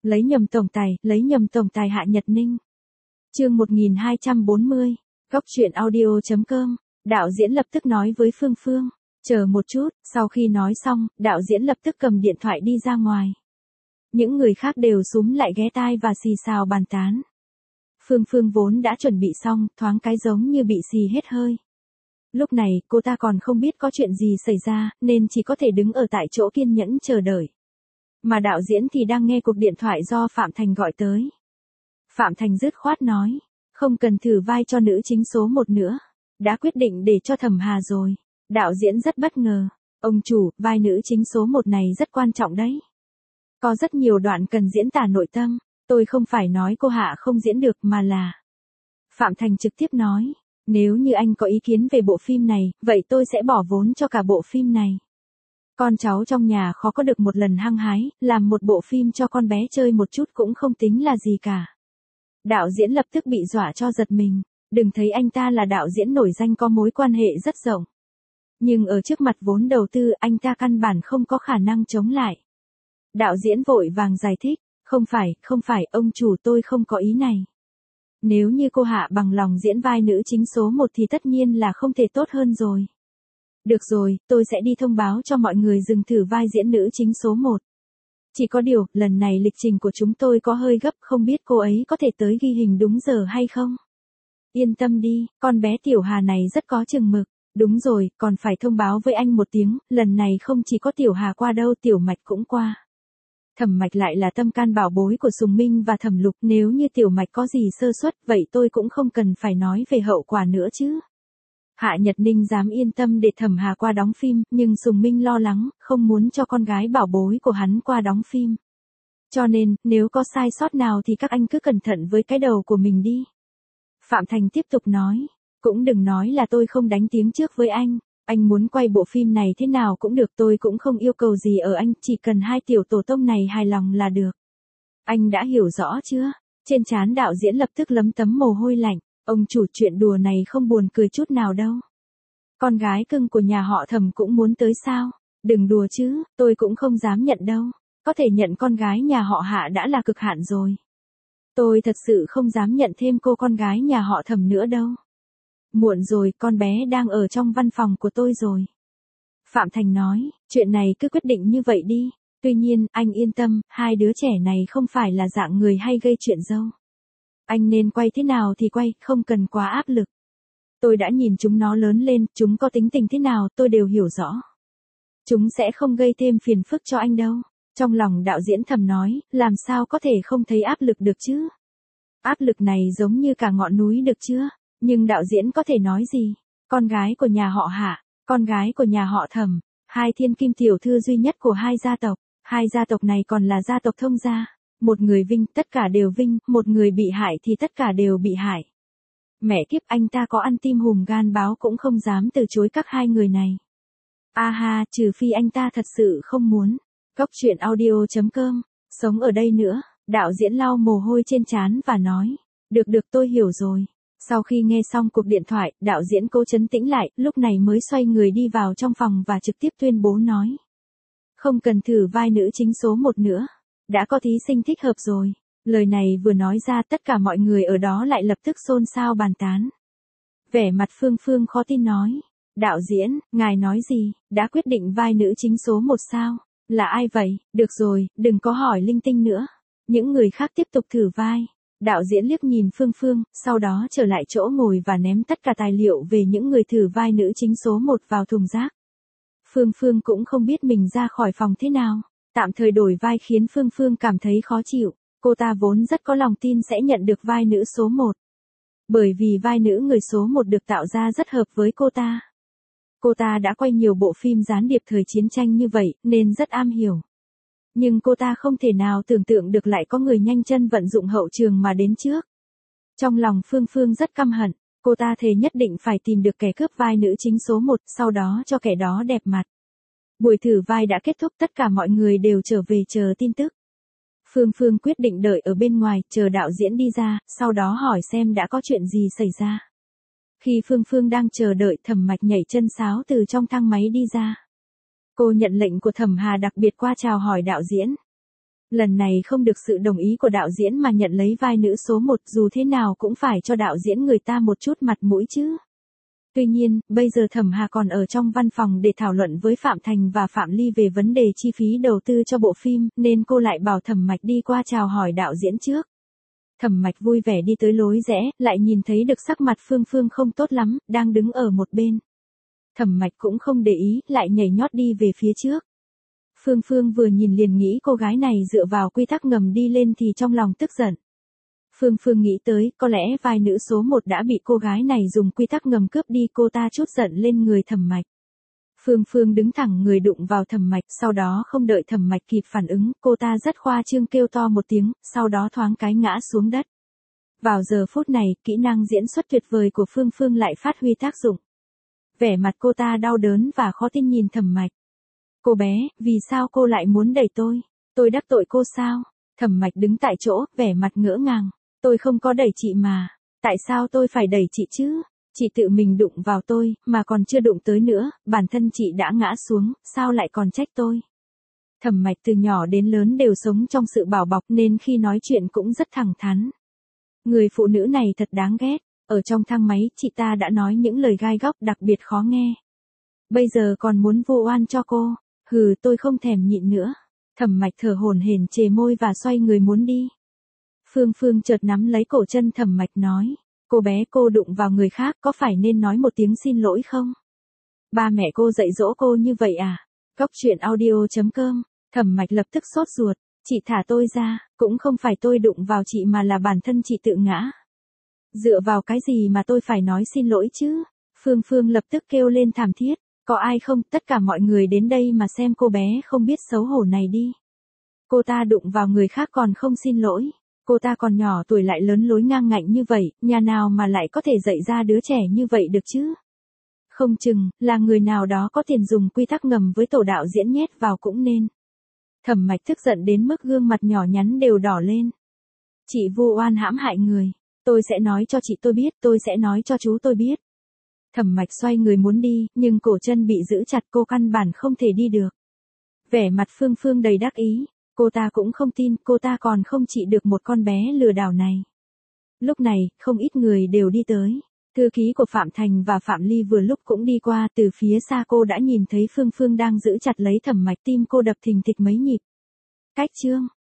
Lấy nhầm tổng tài Hạ Nhật Ninh. Chương 1240, Góc truyện audio.com. Đạo diễn lập tức nói với Phương Phương, chờ một chút, sau khi nói xong, đạo diễn lập tức cầm điện thoại đi ra ngoài. Những người khác đều súm lại ghé tai và xì xào bàn tán. Phương Phương vốn đã chuẩn bị xong, thoáng cái giống như bị xì hết hơi. Lúc này, cô ta còn không biết có chuyện gì xảy ra, nên chỉ có thể đứng ở tại chỗ kiên nhẫn chờ đợi. Mà đạo diễn thì đang nghe cuộc điện thoại do Phạm Thành gọi tới. Phạm Thành dứt khoát nói, không cần thử vai cho nữ chính số 1 nữa. Đã quyết định để cho Thẩm Hà rồi. Đạo diễn rất bất ngờ. Ông chủ, vai nữ chính số 1 này rất quan trọng đấy. Có rất nhiều đoạn cần diễn tả nội tâm. Tôi không phải nói cô Hạ không diễn được mà là... Phạm Thành trực tiếp nói, nếu như anh có ý kiến về bộ phim này, vậy tôi sẽ bỏ vốn cho cả bộ phim này. Con cháu trong nhà khó có được một lần hăng hái, làm một bộ phim cho con bé chơi một chút cũng không tính là gì cả. Đạo diễn lập tức bị dọa cho giật mình, đừng thấy anh ta là đạo diễn nổi danh có mối quan hệ rất rộng. Nhưng ở trước mặt vốn đầu tư anh ta căn bản không có khả năng chống lại. Đạo diễn vội vàng giải thích, không phải, ông chủ tôi không có ý này. Nếu như cô Hạ bằng lòng diễn vai nữ chính số 1 thì tất nhiên là không thể tốt hơn rồi. Được rồi, tôi sẽ đi thông báo cho mọi người dừng thử vai diễn nữ chính số 1. Chỉ có điều, lần này lịch trình của chúng tôi có hơi gấp, không biết cô ấy có thể tới ghi hình đúng giờ hay không? Yên tâm đi, con bé Tiểu Hà này rất có chừng mực. Đúng rồi, còn phải thông báo với anh một tiếng, lần này không chỉ có Tiểu Hà qua đâu, Tiểu Mạch cũng qua. Thẩm Mạch lại là tâm can bảo bối của Sùng Minh và Thẩm Lục, nếu như Tiểu Mạch có gì sơ suất, vậy tôi cũng không cần phải nói về hậu quả nữa chứ. Hạ Nhật Ninh dám yên tâm để Thẩm Hà qua đóng phim, nhưng Sùng Minh lo lắng, không muốn cho con gái bảo bối của hắn qua đóng phim. Cho nên, nếu có sai sót nào thì các anh cứ cẩn thận với cái đầu của mình đi. Phạm Thành tiếp tục nói, cũng đừng nói là tôi không đánh tiếng trước với anh muốn quay bộ phim này thế nào cũng được, tôi cũng không yêu cầu gì ở anh, chỉ cần hai tiểu tổ tông này hài lòng là được. Anh đã hiểu rõ chưa? Trên trán đạo diễn lập tức lấm tấm mồ hôi lạnh, ông chủ, chuyện đùa này không buồn cười chút nào đâu. Con gái cưng của nhà họ Thẩm cũng muốn tới sao? Đừng đùa chứ, tôi cũng không dám nhận đâu. Có thể nhận con gái nhà họ Hạ đã là cực hạn rồi. Tôi thật sự không dám nhận thêm cô con gái nhà họ Thẩm nữa đâu. Muộn rồi, con bé đang ở trong văn phòng của tôi rồi. Phạm Thành nói, chuyện này cứ quyết định như vậy đi. Tuy nhiên, anh yên tâm, hai đứa trẻ này không phải là dạng người hay gây chuyện dâu. Anh nên quay thế nào thì quay, không cần quá áp lực. Tôi đã nhìn chúng nó lớn lên, chúng có tính tình thế nào tôi đều hiểu rõ. Chúng sẽ không gây thêm phiền phức cho anh đâu. Trong lòng đạo diễn thầm nói, làm sao có thể không thấy áp lực được chứ? Áp lực này giống như cả ngọn núi được chưa? Nhưng đạo diễn có thể nói gì? Con gái của nhà họ Hạ, con gái của nhà họ Thẩm, hai thiên kim tiểu thư duy nhất của hai gia tộc. Hai gia tộc này còn là gia tộc thông gia. Một người vinh, tất cả đều vinh, một người bị hại thì tất cả đều bị hại. Mẹ kiếp, anh ta có ăn tim hùm gan báo cũng không dám từ chối các hai người này. A ha, trừ phi anh ta thật sự không muốn. Góc truyện audio.com, sống ở đây nữa, đạo diễn lau mồ hôi trên trán và nói, được tôi hiểu rồi. Sau khi nghe xong cuộc điện thoại, đạo diễn cố trấn tĩnh lại, lúc này mới xoay người đi vào trong phòng và trực tiếp tuyên bố nói. Không cần thử vai nữ chính số 1 nữa. Đã có thí sinh thích hợp rồi. Lời này vừa nói ra tất cả mọi người ở đó lại lập tức xôn xao bàn tán. Vẻ mặt Phương Phương khó tin nói. Đạo diễn, ngài nói gì, đã quyết định vai nữ chính số 1 sao? Là ai vậy? Được rồi, đừng có hỏi linh tinh nữa. Những người khác tiếp tục thử vai. Đạo diễn liếc nhìn Phương Phương, sau đó trở lại chỗ ngồi và ném tất cả tài liệu về những người thử vai nữ chính số 1 vào thùng rác. Phương Phương cũng không biết mình ra khỏi phòng thế nào. Tạm thời đổi vai khiến Phương Phương cảm thấy khó chịu. Cô ta vốn rất có lòng tin sẽ nhận được vai nữ số 1. Bởi vì vai nữ người số 1 được tạo ra rất hợp với cô ta. Cô ta đã quay nhiều bộ phim gián điệp thời chiến tranh như vậy, nên rất am hiểu. Nhưng cô ta không thể nào tưởng tượng được lại có người nhanh chân vận dụng hậu trường mà đến trước. Trong lòng Phương Phương rất căm hận, cô ta thề nhất định phải tìm được kẻ cướp vai nữ chính số 1, sau đó cho kẻ đó đẹp mặt. Buổi thử vai đã kết thúc, tất cả mọi người đều trở về chờ tin tức. Phương Phương quyết định đợi ở bên ngoài, chờ đạo diễn đi ra, sau đó hỏi xem đã có chuyện gì xảy ra. Khi Phương Phương đang chờ đợi, Thẩm Mạch nhảy chân sáo từ trong thang máy đi ra. Cô nhận lệnh của Thẩm Hà đặc biệt qua chào hỏi đạo diễn. Lần này không được sự đồng ý của đạo diễn mà nhận lấy vai nữ số 1, dù thế nào cũng phải cho đạo diễn người ta một chút mặt mũi chứ. Tuy nhiên, bây giờ Thẩm Hà còn ở trong văn phòng để thảo luận với Phạm Thành và Phạm Ly về vấn đề chi phí đầu tư cho bộ phim, nên cô lại bảo Thẩm Mạch đi qua chào hỏi đạo diễn trước. Thẩm Mạch vui vẻ đi tới lối rẽ, lại nhìn thấy được sắc mặt Phương Phương không tốt lắm, đang đứng ở một bên. Thẩm Mạch cũng không để ý, lại nhảy nhót đi về phía trước. Phương Phương vừa nhìn liền nghĩ cô gái này dựa vào quy tắc ngầm đi lên thì trong lòng tức giận. Phương Phương nghĩ tới, có lẽ vai nữ số 1 đã bị cô gái này dùng quy tắc ngầm cướp đi, cô ta trút giận lên người Thẩm Mạch. Phương Phương đứng thẳng người đụng vào Thẩm Mạch, sau đó không đợi Thẩm Mạch kịp phản ứng, cô ta rất khoa trương kêu to một tiếng, sau đó thoáng cái ngã xuống đất. Vào giờ phút này, kỹ năng diễn xuất tuyệt vời của Phương Phương lại phát huy tác dụng. Vẻ mặt cô ta đau đớn và khó tin nhìn Thẩm Mạch. Cô bé, vì sao cô lại muốn đẩy tôi? Tôi đắc tội cô sao? Thẩm Mạch đứng tại chỗ, vẻ mặt ngỡ ngàng. Tôi không có đẩy chị mà. Tại sao tôi phải đẩy chị chứ? Chị tự mình đụng vào tôi, mà còn chưa đụng tới nữa, bản thân chị đã ngã xuống, sao lại còn trách tôi? Thẩm Mạch từ nhỏ đến lớn đều sống trong sự bảo bọc nên khi nói chuyện cũng rất thẳng thắn. Người phụ nữ này thật đáng ghét, ở trong thang máy chị ta đã nói những lời gai góc đặc biệt khó nghe. Bây giờ còn muốn vu oan cho cô, hừ tôi không thèm nhịn nữa. Thẩm Mạch thở hổn hển chề môi và xoay người muốn đi. Phương Phương chợt nắm lấy cổ chân Thẩm Mạch nói, cô bé cô đụng vào người khác có phải nên nói một tiếng xin lỗi không? Ba mẹ cô dạy dỗ cô như vậy à? Góc truyện audio.com, Thẩm Mạch lập tức sốt ruột, chị thả tôi ra, cũng không phải tôi đụng vào chị mà là bản thân chị tự ngã. Dựa vào cái gì mà tôi phải nói xin lỗi chứ? Phương Phương lập tức kêu lên thảm thiết, có ai không, tất cả mọi người đến đây mà xem cô bé không biết xấu hổ này đi. Cô ta đụng vào người khác còn không xin lỗi. Cô ta còn nhỏ tuổi lại lớn lối ngang ngạnh như vậy, nhà nào mà lại có thể dạy ra đứa trẻ như vậy được chứ? Không chừng, là người nào đó có tiền dùng quy tắc ngầm với tổ đạo diễn nhét vào cũng nên. Thẩm Mạch tức giận đến mức gương mặt nhỏ nhắn đều đỏ lên. Chị vu oan hãm hại người, tôi sẽ nói cho chị tôi biết, tôi sẽ nói cho chú tôi biết. Thẩm Mạch xoay người muốn đi, nhưng cổ chân bị giữ chặt, cô căn bản không thể đi được. Vẻ mặt Phương Phương đầy đắc ý. Cô ta cũng không tin, cô ta còn không trị được một con bé lừa đảo này. Lúc này, không ít người đều đi tới. Thư ký của Phạm Thành và Phạm Ly vừa lúc cũng đi qua, từ phía xa cô đã nhìn thấy Phương Phương đang giữ chặt lấy Thẩm Mạch, tim cô đập thình thịch mấy nhịp. Cách chương